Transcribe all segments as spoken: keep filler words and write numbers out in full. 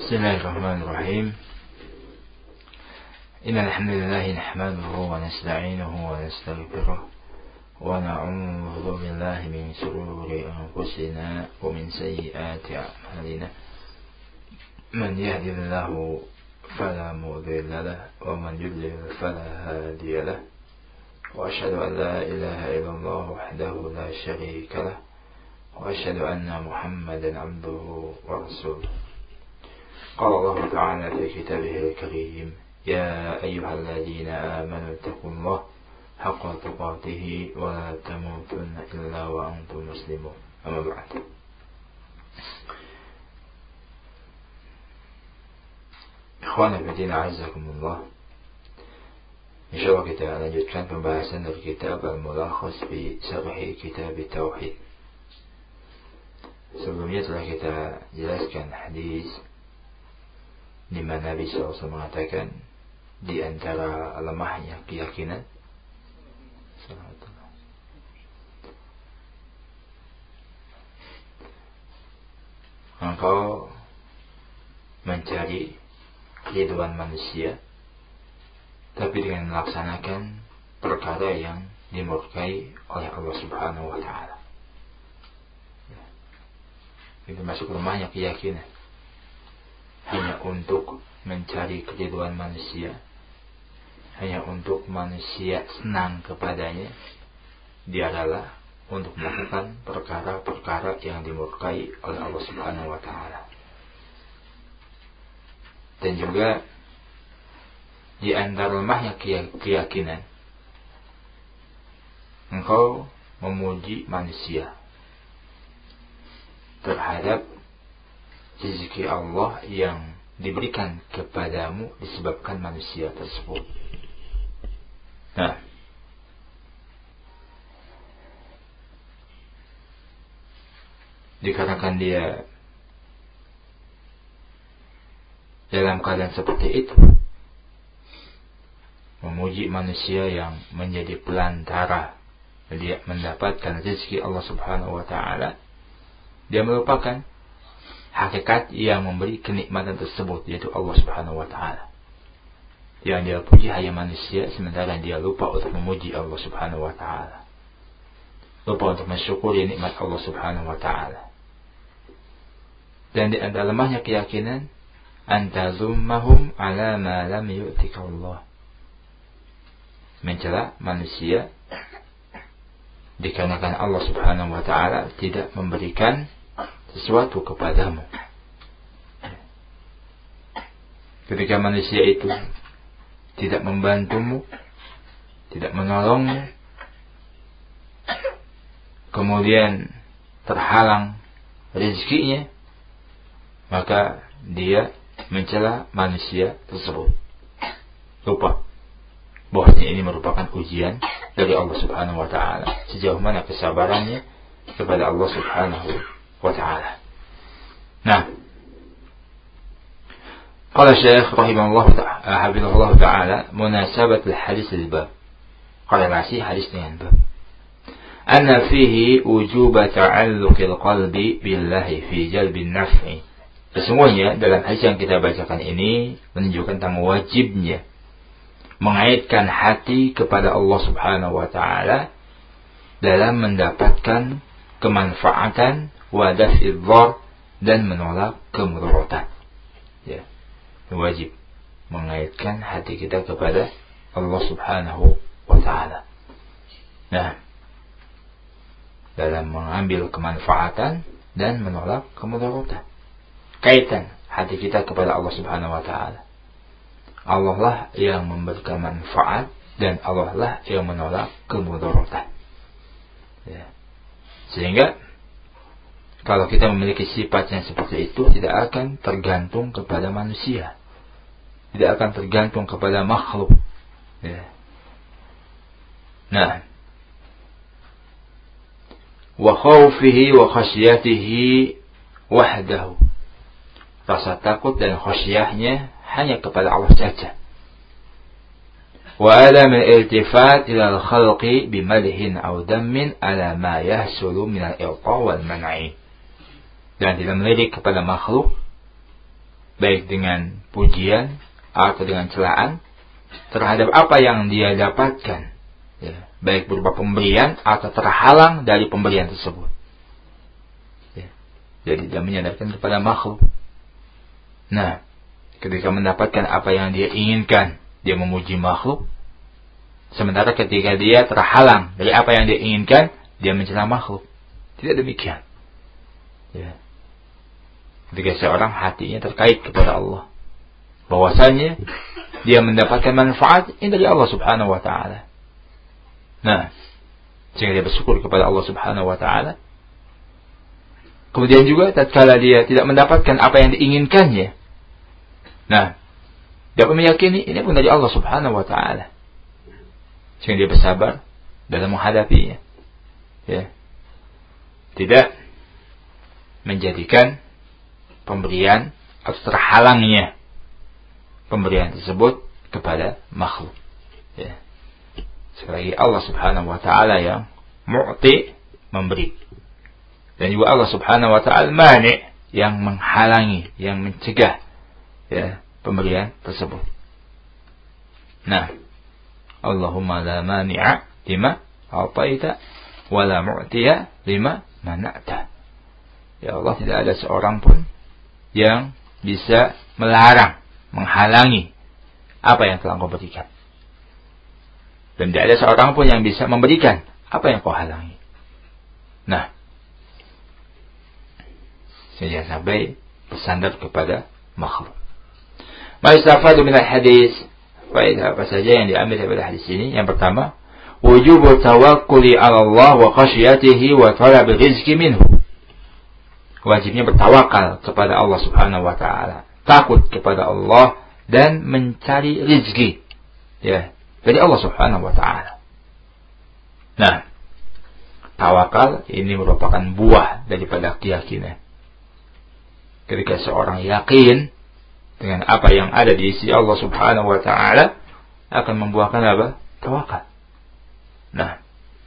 بسم الله الرحمن الرحيم. إن الحمد لله نحمده ونستعينه ونستغفره ونعوذ بالله من شرور أنفسنا ومن سيئات أعمالنا. من يهد الله فلا مضل له ومن يضلل فلا هادي له. وأشهد أن لا إله إلا الله وحده لا شريك له وأشهد أن محمدا عبده ورسوله. قال الله تعالى في كتابه الكريم: يا أيها الذين آمنوا اتقوا الله حق تقاته ولا تموتن إلا وأنتم مسلمون. أما بعد. Ikhwan fillah a'azzakumullah. Insyaallah kita lanjutkan pembahasan dari kitab Al-Mulakhas fi Syarh Kitab Tauhid. Sebelumnya telah kita jelaskan hadis di mana Nabi shallallahu alaihi wasallam mengatakan di antara lemahnya keyakinan engkau mencari keridhaan manusia tapi dengan melaksanakan perkara yang dimurkai oleh Allah Subhanahu wa taala. Itu masuk lemahnya keyakinan. Hanya untuk mencari keridhaan manusia, hanya untuk manusia senang kepadanya, dia adalah untuk melakukan perkara-perkara yang dimurkai oleh Allah Subhanahu wa taala. Dan juga di antara lemahnya keyakinan, engkau memuji manusia terhadap rezeki Allah yang diberikan kepadamu disebabkan manusia tersebut. Nah, dikarenakan dia dalam keadaan seperti itu, memuji manusia yang menjadi pelantara dia mendapatkan rezeki Allah Subhanahu wa taala, dia melupakan hakikat yang memberi kenikmatan tersebut, yaitu Allah Subhanahu wa taala. Yang dia puji hanya manusia, sementara dia lupa untuk memuji Allah Subhanahu wa taala. Lupa untuk mensyukuri nikmat Allah Subhanahu wa taala. Dan di antara lemahnya keyakinan, antazummahum ala ma lam yu'tika Allah. Mencela manusia dikarenakan Allah Subhanahu wa taala tidak memberikan sesuatu kepadamu. Ketika manusia itu tidak membantumu, tidak menolongmu, kemudian terhalang rezekinya, maka dia mencela manusia tersebut. Lupa bahwasanya ini merupakan ujian dari Allah Subhanahu wa taala, sejauh mana kesabarannya kepada Allah Subhanahu wa ta'ala. Nah, qala Syekh rahimahullah ta'ala hafizahullah ta'ala munasabat al-hadis al-bab. Qala nasi hadis dengan bab. Anna fihi wujuba ta'alluq al-qalbi billahi fi jalbi an-naf'i. Sesungguhnya dalam hadis yang kita bacakan ini menunjukkan tentang wajibnya mengaitkan hati kepada Allah Subhanahu wa ta'ala dalam mendapatkan kemanfaatan wa daf'idh dhar dan menolak kemudaratan. Ya, wajib mengaitkan hati kita kepada Allah Subhanahu wa taala. Nah, dalam mengambil kemanfaatan dan menolak kemudaratan. Kaitan hati kita kepada Allah Subhanahu wa taala. Allah lah yang memberikan manfaat dan Allah lah yang menolak kemudaratan. Ya. Sehingga kalau kita memiliki sifat yang seperti itu, tidak akan tergantung kepada manusia, tidak akan tergantung kepada makhluk. Ya. Nah, wa khawfihi wa khasyatihi wahdahu. Rasa takut dan khasyahnya hanya kepada Allah saja. Wa adam al-iltifat ila al-khalqi bimadhin aw dammin ala ma yahsulu min al-i'ta wal man'i. Dan tidak melirik kepada makhluk baik dengan pujian atau dengan celaan terhadap apa yang dia dapatkan, ya, baik berupa pemberian atau terhalang dari pemberian tersebut. Ya. Jadi dia menyandarkan kepada makhluk. Nah, ketika mendapatkan apa yang dia inginkan, dia memuji makhluk. Sementara ketika dia terhalang dari apa yang dia inginkan, dia mencela makhluk. Tidak demikian. Ya. Ketika seorang hatinya terkait kepada Allah, bahwasanya dia mendapatkan manfaat ini dari Allah Subhanahu wa taala. Nah, sehingga dia bersyukur kepada Allah Subhanahu wa taala. Kemudian juga tatkala dia tidak mendapatkan apa yang diinginkannya, nah, dia meyakini ini pun dari Allah Subhanahu wa taala. Sehingga dia bersabar dalam menghadapinya. Ya. Tidak menjadikan pemberian atau terhalangnya pemberian tersebut kepada makhluk. Ya. Sekali lagi Allah Subhanahu wa taala yang mu'ti, memberi. Dan juga Allah Subhanahu wa taala mani, yang menghalangi, yang mencegah, ya, pemberian tersebut. Nah, Allahumma la mani'a lima a'taita wa la mu'tiya lima mana'ta. Ya Allah, tidak ada seorang pun yang bisa melarang, menghalangi apa yang telah kau berikan. Dan tidak ada seorang pun yang bisa memberikan apa yang kau halangi. Nah, sehingga sampai bersandar kepada makhluk. Ma'istafadu minal hadis. Faedah apa saja yang diambil daripada hadis ini? Yang pertama, wujubu tawakkuli 'ala Allah wa khasyatihi wa talab rizqi minhu. Wajibnya bertawakal kepada Allah Subhanahu wa taala, takut kepada Allah dan mencari rezeki, ya, dari Allah Subhanahu wa taala. Nah, tawakal ini merupakan buah daripada keyakinan. Ketika seorang yakin dengan apa yang ada di sisi Allah Subhanahu wa taala, akan membuahkan apa? Tawakal. Nah,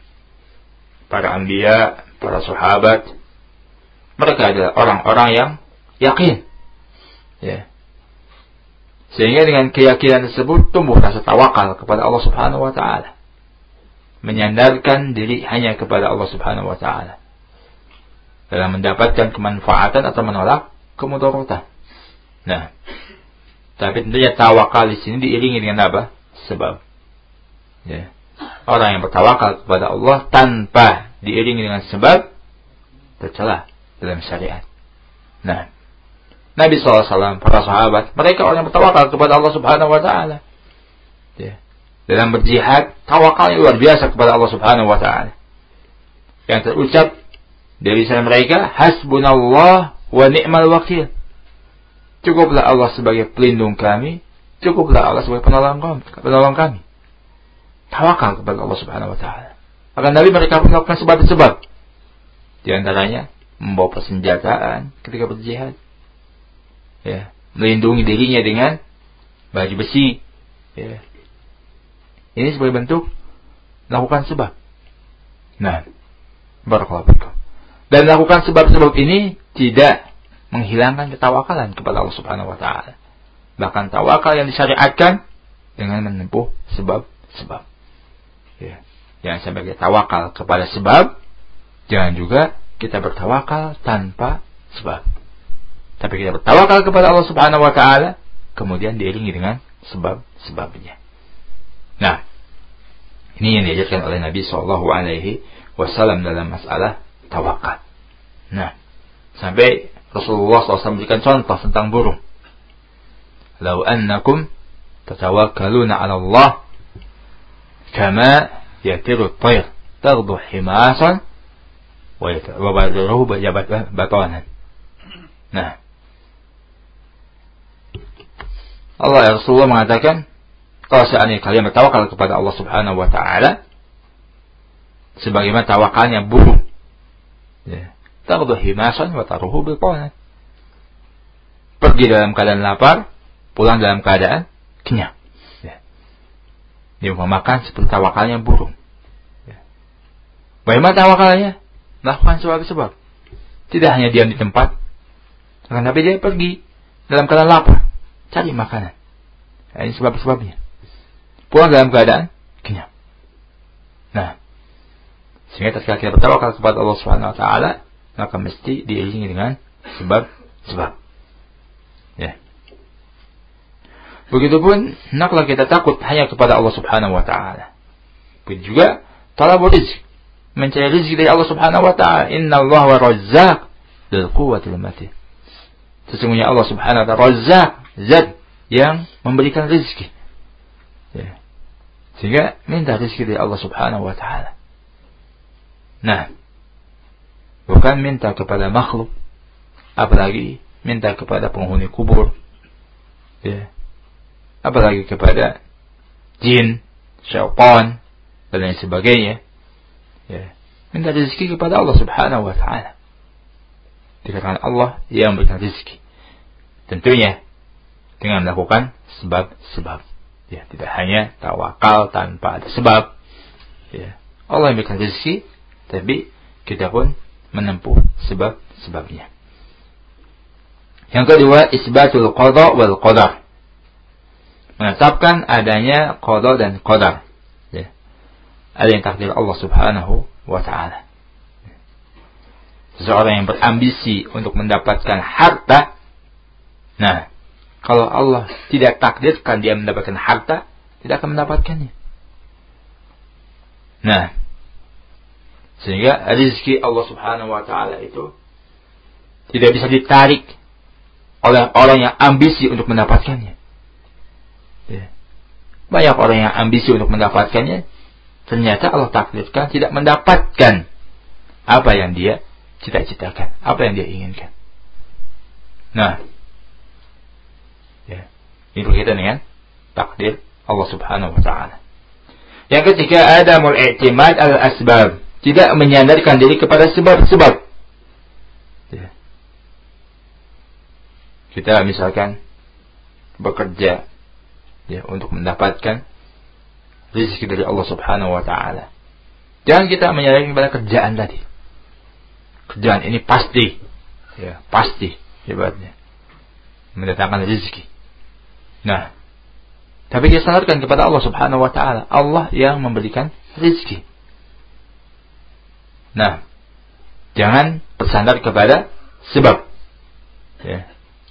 para anbiya, para sahabat, mereka adalah orang-orang yang yakin. Ya. Sehingga dengan keyakinan tersebut tumbuh rasa tawakal kepada Allah Subhanahu wa taala. Menyandarkan diri hanya kepada Allah Subhanahu wa taala dalam mendapatkan kemanfaatan atau menolak kemudaratan. Nah, tapi tentunya tawakal di sini diiringi dengan apa? Sebab. Ya. Orang yang bertawakal kepada Allah tanpa diiringi dengan sebab tercela dalam syariat. Nah, Nabi shallallahu alaihi wasallam, para sahabat, mereka orang yang bertawakal kepada Allah Subhanahu wa taala. Ya. Dalam berjihad, tawakalnya luar biasa kepada Allah Subhanahu wa taala. Yang terucap dari lisan mereka, hasbunallah wa ni'mal wakil. Cukuplah Allah sebagai pelindung kami, cukuplah Allah sebagai penolong kami, penolong kami. Tawakal kepada Allah Subhanahu wa taala. Akan Nabi mereka melakukan sebab-sebab. Di antaranya membawa persenjataan ketika berjihad. Ya, melindungi dirinya dengan baju besi. Ya. Ini sebagai bentuk melakukan sebab. Nah, barakallahu fikum. Dan melakukan sebab-sebab ini tidak menghilangkan ketawakalan kepada Allah Subhanahu wa taala. Bahkan tawakal yang disyariatkan dengan menempuh sebab-sebab. Ya. Jangan sampai kita tawakal kepada sebab, jangan juga kita bertawakal tanpa sebab. Tapi kita bertawakal kepada Allah Subhanahu wa taala, kemudian diiringi dengan sebab-sebabnya. Nah, ini yang diajarkan oleh Nabi sallallahu alaihi wasallam dalam masalah tawakal. Nah, sampai Rasulullah shallallahu alaihi wasallam memberikan contoh tentang burung. Lau annakum tatawakkaluna 'ala Allah kama yatiru at-tayr taghdu himasan wa yatawaddahu batanan. Nah, Allah ya Rasulullah mengatakan, kalau seandainya kalian bertawakal kepada Allah Subhanahu wa taala sebagaimana tawakalnya burung, ya, taghdu himasan wa taruhu batanan. Pergi dalam keadaan lapar, pulang dalam keadaan kenyang. Ya. Dia memakan seperti tawakalnya burung. Ya. Bagaimana tawakalnya? Melakukan sebab-sebab. Tidak hanya diam di tempat, tapi dia pergi dalam keadaan lapar, cari makanan. Nah, ini sebab-sebabnya. Pulang dalam keadaan kenyang. Nah, sehingga tatkala kita bertawakal kepada Allah Subhanahu wa taala, maka mesti diiringi dengan sebab-sebab. Ya. Begitupun hendaklah kita takut hanya kepada Allah Subhanahu wa taala. Begitu juga talabul rizq, mencari rezeki dari Allah Subhanahu wa taala. Innallaha wa razzaq dzul quwwatil matin. Sesungguhnya Allah Subhanahu wa taala Razzaq, zat yang memberikan rezeki. Ya. Sehingga minta rezeki dari Allah Subhanahu wa taala. Nah, bukan minta kepada makhluk, apalagi minta kepada penghuni kubur. Ya. Apalagi kepada jin, syaitan, dan lain sebagainya. Ya. Minta rezeki kepada Allah Subhanahu wa taala. Dikatakan Allah yang memberikan rezeki. Tentunya dengan melakukan sebab-sebab. Ya, tidak hanya tawakal tanpa ada sebab. Ya. Allah yang memberikan rezeki, tapi kita pun menempuh sebab-sebabnya. Yang kedua, isbatul qada wal qadar. Menetapkan adanya qada dan qadar. Ya. Ada yang takdir Allah Subhanahu wa taala. Seseorang yang berambisi untuk mendapatkan harta, nah, kalau Allah tidak takdirkan dia mendapatkan harta, tidak akan mendapatkannya. Nah, sehingga rezeki Allah Subhanahu wa taala itu tidak bisa ditarik oleh orang yang ambisi untuk mendapatkannya. Ya. Banyak orang yang ambisi untuk mendapatkannya, ternyata Allah takdirkan tidak mendapatkan apa yang dia cita-citakan, apa yang dia inginkan. Nah, ya, ini berkaitan dengan takdir Allah Subhanahu wa taala. Yang ketiga, adamul i'timad al-asbab, tidak menyandarkan diri kepada sebab-sebab. Ya. Kita misalkan bekerja, ya, untuk mendapatkan rezeki dari Allah Subhanahu wa taala. Jangan kita menyandarkan kepada kerjaan tadi. Kerjaan ini pasti, ya, pasti hebatnya mendatangkan rezeki. Nah, tapi kita sandarkan kepada Allah Subhanahu wa taala. Allah yang memberikan rezeki. Nah, jangan bersandar kepada sebab. Ya.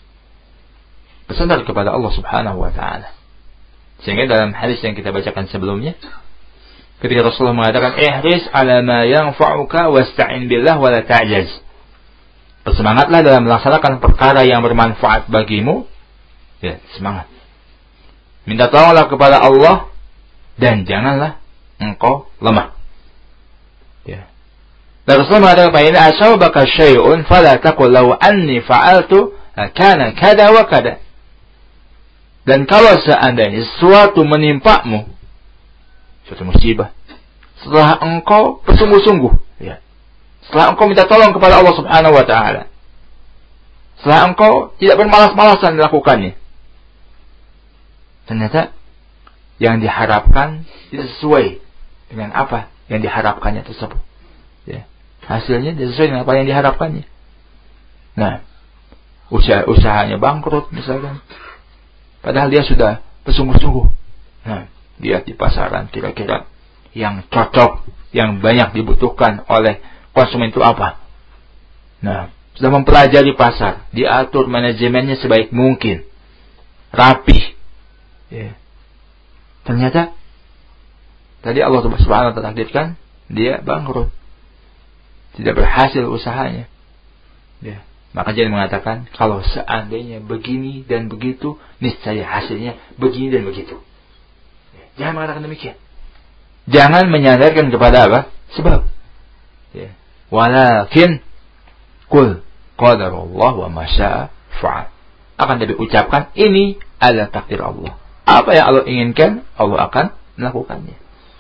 Bersandar kepada Allah Subhanahu wa taala. Sehingga dalam hadis yang kita bacakan sebelumnya, ketika Rasulullah mengatakan, ihris ala ma yanfa'uka wasta'in billah wa la ta'jaz. Bersemangatlah dalam melaksanakan perkara yang bermanfaat bagimu. Ya, semangat. Minta tolonglah kepada Allah dan janganlah engkau lemah. Ya. Dan Rasulullah mengatakan, "Fa in asabaka syai'un fala taqul law anni fa'altu kana kada wa kada." Dan kalau seandainya sesuatu menimpamu, suatu musibah, setelah engkau bersungguh-sungguh, ya, setelah engkau minta tolong kepada Allah Subhanahu wa taala, setelah engkau tidak bermalas-malasan melakukannya, ternyata yang diharapkan tidak sesuai dengan apa yang diharapkannya tersebut. Ya, hasilnya tidak sesuai dengan apa yang diharapkannya. Nah, usaha usahanya bangkrut misalkan, padahal dia sudah bersungguh-sungguh. Nah, lihat di pasaran kira-kira yang cocok, yang banyak dibutuhkan oleh konsumen itu apa. Nah, sudah mempelajari pasar, diatur manajemennya sebaik mungkin, rapih. Ya. Ternyata tadi Allah Subhanahu wa taala takdirkan dia bangkrut, tidak berhasil usahanya. Ya. Maka jangan mengatakan kalau seandainya begini dan begitu, niscaya hasilnya begini dan begitu. Jangan mengatakan demikian. Jangan menyandarkan kepada apa? Sebab. Ya. Walakin qul qadarullah wa ma syaa fa'al. Akan tapi ucapkan ini adalah takdir Allah. Apa yang Allah inginkan, Allah akan melakukannya.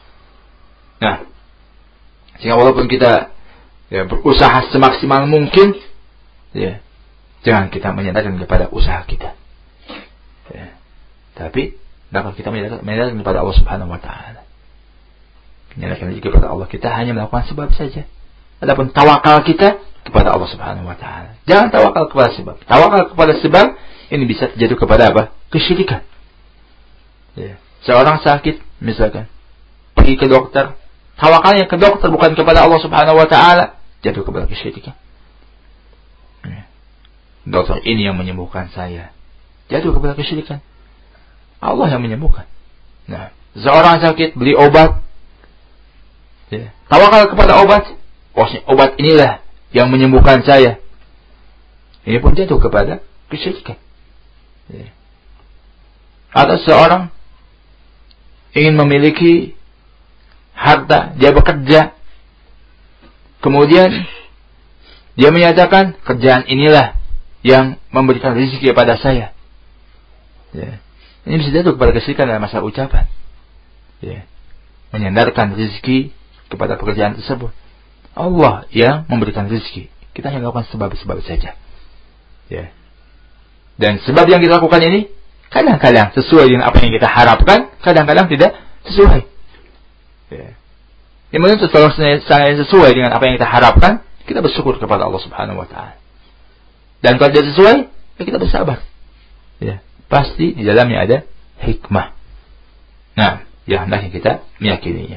Nah, sehingga walaupun kita, ya, berusaha semaksimal mungkin, ya, jangan kita menyandarkan kepada usaha kita. Ya. Tapi dapat kita menyandarkan kepada Allah Subhanahu wa taala. Menyandarkan diri kepada Allah, kita hanya melakukan sebab saja. Adapun tawakal kita kepada Allah Subhanahu wa taala. Jangan tawakal kepada sebab. Tawakal kepada sebab ini bisa jatuh kepada apa? Kesyirikan. Ya. Seorang sakit misalkan, pergi ke dokter, tawakalnya ke dokter bukan kepada Allah Subhanahu wa taala, jatuh kepada kesyirikan. Ya. Dokter ini yang menyembuhkan saya, jatuh kepada kesyirikan. Allah yang menyembuhkan. Nah, seorang sakit beli obat, ya. Tawakal kepada obat, oh, obat inilah yang menyembuhkan saya. Ini pun jatuh kepada kesyirikan. Ya. Atau seorang ingin memiliki harta, dia bekerja, kemudian dia menyatakan kerjaan inilah yang memberikan rezeki kepada saya. Ya. Ini bisa jatuh kepada kesyirikan dalam masalah ucapan. Ya. Menyandarkan rezeki kepada pekerjaan tersebut. Allah yang memberikan rezeki. Kita hanya melakukan sebab-sebab saja. Ya. Dan sebab yang kita lakukan ini kadang-kadang sesuai dengan apa yang kita harapkan, kadang-kadang tidak sesuai. Ya. Yang menuntut kalau sesuai dengan apa yang kita harapkan, kita bersyukur kepada Allah Subhanahu wa taala. Dan kalau tidak sesuai, ya kita bersabar. Ya. Pasti di dalamnya ada hikmah. Nah, yang hendaknya kita meyakininya.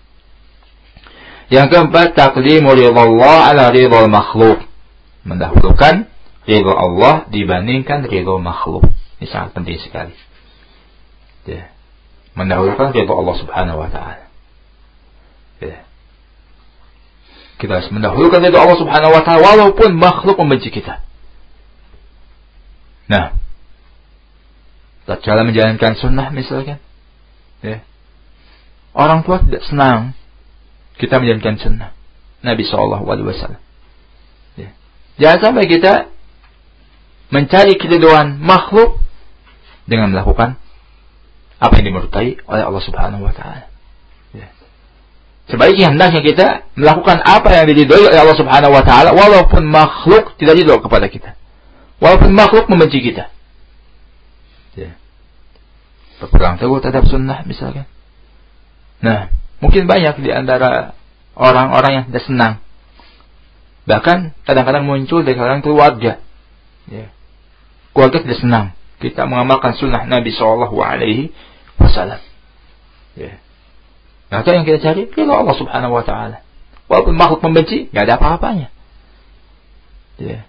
Yang keempat, taqdimu ridha Allah ala ridha makhluk. Mendahulukan ridha Allah dibandingkan ridha makhluk. Ini sangat penting sekali. Ya. Mendahulukan ridha Allah Subhanahu wa taala. Ya. Kita harus mendahulukan ridha Allah Subhanahu wa taala walaupun makhluk membenci kita. Nah, tatkala menjalankan sunnah misalkan, ya. Orang tua tidak senang kita menjalankan sunnah Nabi shallallahu alaihi wasallam. Ya. Jangan sampai kita mencari keridhaan makhluk dengan melakukan apa yang dimurkai oleh Allah Subhanahu wa taala. Ya. Sebaiknya hendaknya kita melakukan apa yang diridhoi oleh Allah Subhanahu wa taala walaupun makhluk tidak ridho kepada kita. Walaupun makhluk membenci kita. Ya. Berpegang teguh terhadap sunnah misalkan. Nah, mungkin banyak di antara orang-orang yang tidak senang. Bahkan kadang-kadang muncul dari kalangan keluarga. Ya. Keluarga tidak senang kita mengamalkan sunnah Nabi shallallahu alaihi wasallam. Ya. Nah, itu yang kita cari, ridha Allah Subhanahu wa taala. Walaupun makhluk membenci, enggak ada apa-apanya. Ya.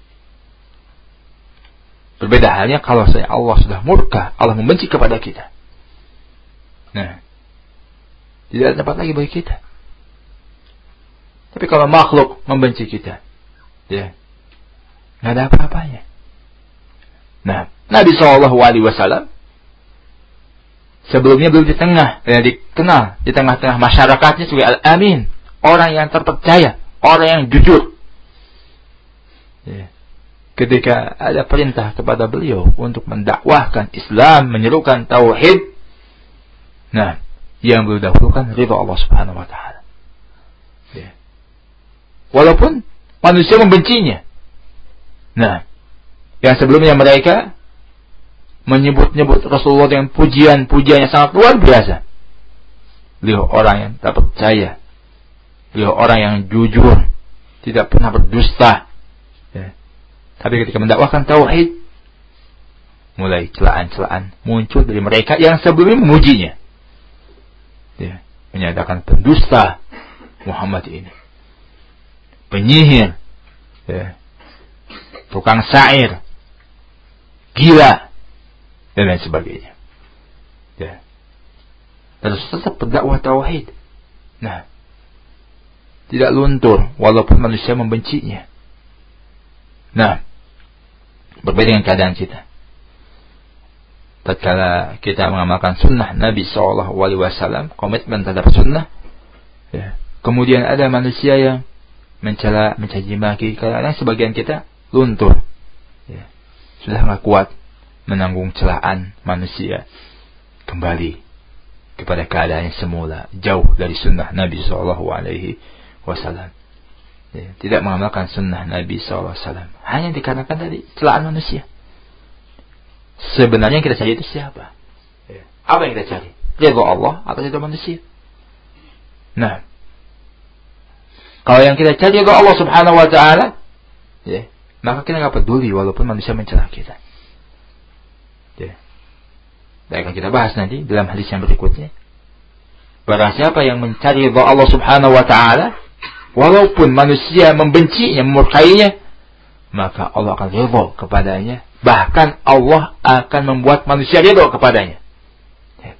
Berbeda halnya kalau saya Allah sudah murka, Allah membenci kepada kita. Nah, tidak ada tempat lagi bagi kita. Tapi kalau makhluk membenci kita, ya, nggak ada apa-apanya. Nah, Nabi shallallahu alaihi wasallam sebelumnya belum di tengah, ya, dikenal di tengah-tengah masyarakatnya sebagai al-amin, orang yang terpercaya, orang yang jujur. Ya. Ketika ada perintah kepada beliau untuk mendakwahkan Islam, menyerukan tauhid, nah, yang beliau dahulukan ridha Allah Subhanahu wa taala. Ya. Walaupun manusia membencinya. Nah, yang sebelumnya mereka menyebut-nyebut Rasulullah dengan pujian-pujian yang sangat luar biasa. Beliau orang yang tak percaya. Beliau orang yang jujur, tidak pernah berdusta. Ya. Tapi ketika mendakwahkan tauhid, mulai celaan-celaan muncul dari mereka yang sebelumnya memujinya. Ya, menyatakan pendusta Muhammad ini, penyihir, ya, tukang syair, gila, dan lain sebagainya. Ya. Terus tetap berdakwah tauhid. Nah, tidak luntur walaupun manusia membencinya. Nah, berbeda dengan keadaan kita. Tatkala kita mengamalkan sunnah Nabi shallallahu alaihi wasallam, komitmen terhadap sunnah, ya. Kemudian ada manusia yang mencela, mencaci maki, kadang-kadang sebagian kita luntur, ya. Sudah nggak kuat menanggung celaan manusia, kembali kepada keadaan yang semula, jauh dari sunnah Nabi shallallahu alaihi wasallam. Ya. Tidak mengamalkan sunnah Nabi shallallahu alaihi wasallam hanya dikarenakan dari celaan manusia. Sebenarnya yang kita cari itu siapa? Ya. Apa yang kita cari? Ridha Allah atau ridha manusia? Nah, kalau yang kita cari ridha Allah Subhanahu wa taala, ya, maka kita enggak peduli walaupun manusia mencela kita. Ya. Dan akan kita bahas nanti dalam hadis yang berikutnya. Barang siapa yang mencari ridha Allah Subhanahu wa taala, walaupun manusia membencinya, memurkainya, maka Allah akan ridha kepadanya. Bahkan Allah akan membuat manusia ridha kepadanya. Ya.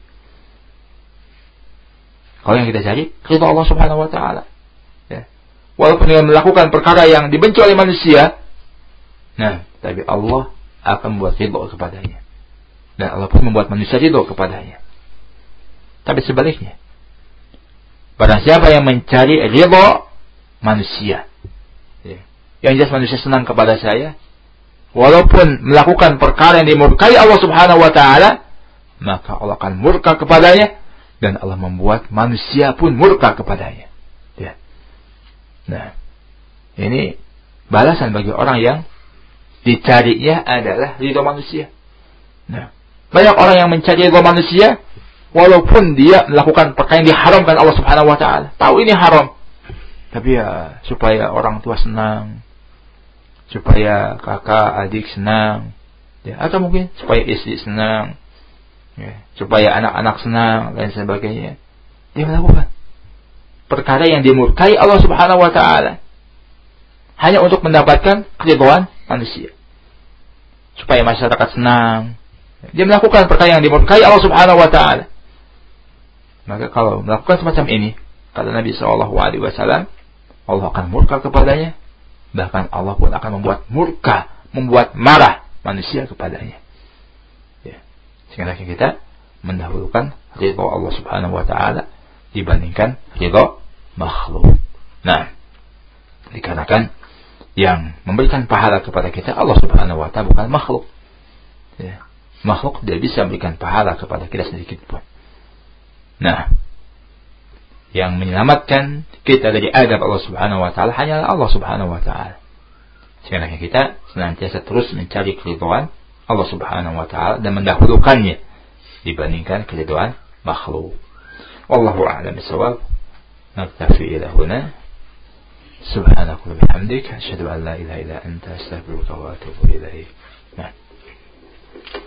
Kalau yang kita cari ridha Allah Subhanahu wa taala. Ya. Walaupun dia melakukan perkara yang dibenci oleh manusia, nah, tapi Allah akan membuat ridha kepadanya. Dan Allah pun membuat manusia ridha kepadanya. Tapi sebaliknya, barang siapa yang mencari ridha manusia, ya, yang jelas manusia senang kepada saya, walaupun melakukan perkara yang dimurkai Allah Subhanahu wa taala, maka Allah akan murka kepadanya dan Allah membuat manusia pun murka kepadanya. Ya. Nah, ini balasan bagi orang yang dicarinya adalah ridha manusia. Nah, banyak orang yang mencari ridha manusia walaupun dia melakukan perkara yang diharamkan Allah Subhanahu wa taala. Tahu ini haram, tapi ya supaya orang tua senang, supaya kakak adik senang, ya, atau mungkin supaya istri senang, ya, supaya anak-anak senang dan sebagainya. Dia melakukan perkara yang dimurkai Allah Subhanahu wa taala hanya untuk mendapatkan keridhaan manusia, supaya masyarakat senang. Dia melakukan perkara yang dimurkai Allah Subhanahu wa taala. Maka kalau melakukan semacam ini, kata Nabi sallallahu alaihi wasallam, Allah akan murka kepadanya, bahkan Allah pun akan membuat murka, membuat marah manusia kepadanya. Ya. Sehingga kita mendahulukan ridha Allah Subhanahu wa taala dibandingkan ridha makhluk. Nah, dikarenakan yang memberikan pahala kepada kita Allah Subhanahu wa taala, bukan makhluk. Ya. Makhluk tidak bisa memberikan pahala kepada kita sedikit pun. Nah, yang menyelamatkan kita dari azab Allah Subhanahu wa taala hanyalah Allah Subhanahu wa taala. Sehingga kita senantiasa terus mencari keridhaan Allah Subhanahu wa taala dan mendahulukannya dibandingkan keridhaan makhluk. Wallahu a'lam bishawab. Naktafi ila huna. Subhanaka wa bihamdika asyhadu an la ilaha illa anta astaghfiruka wa atubu ilaik. Nah.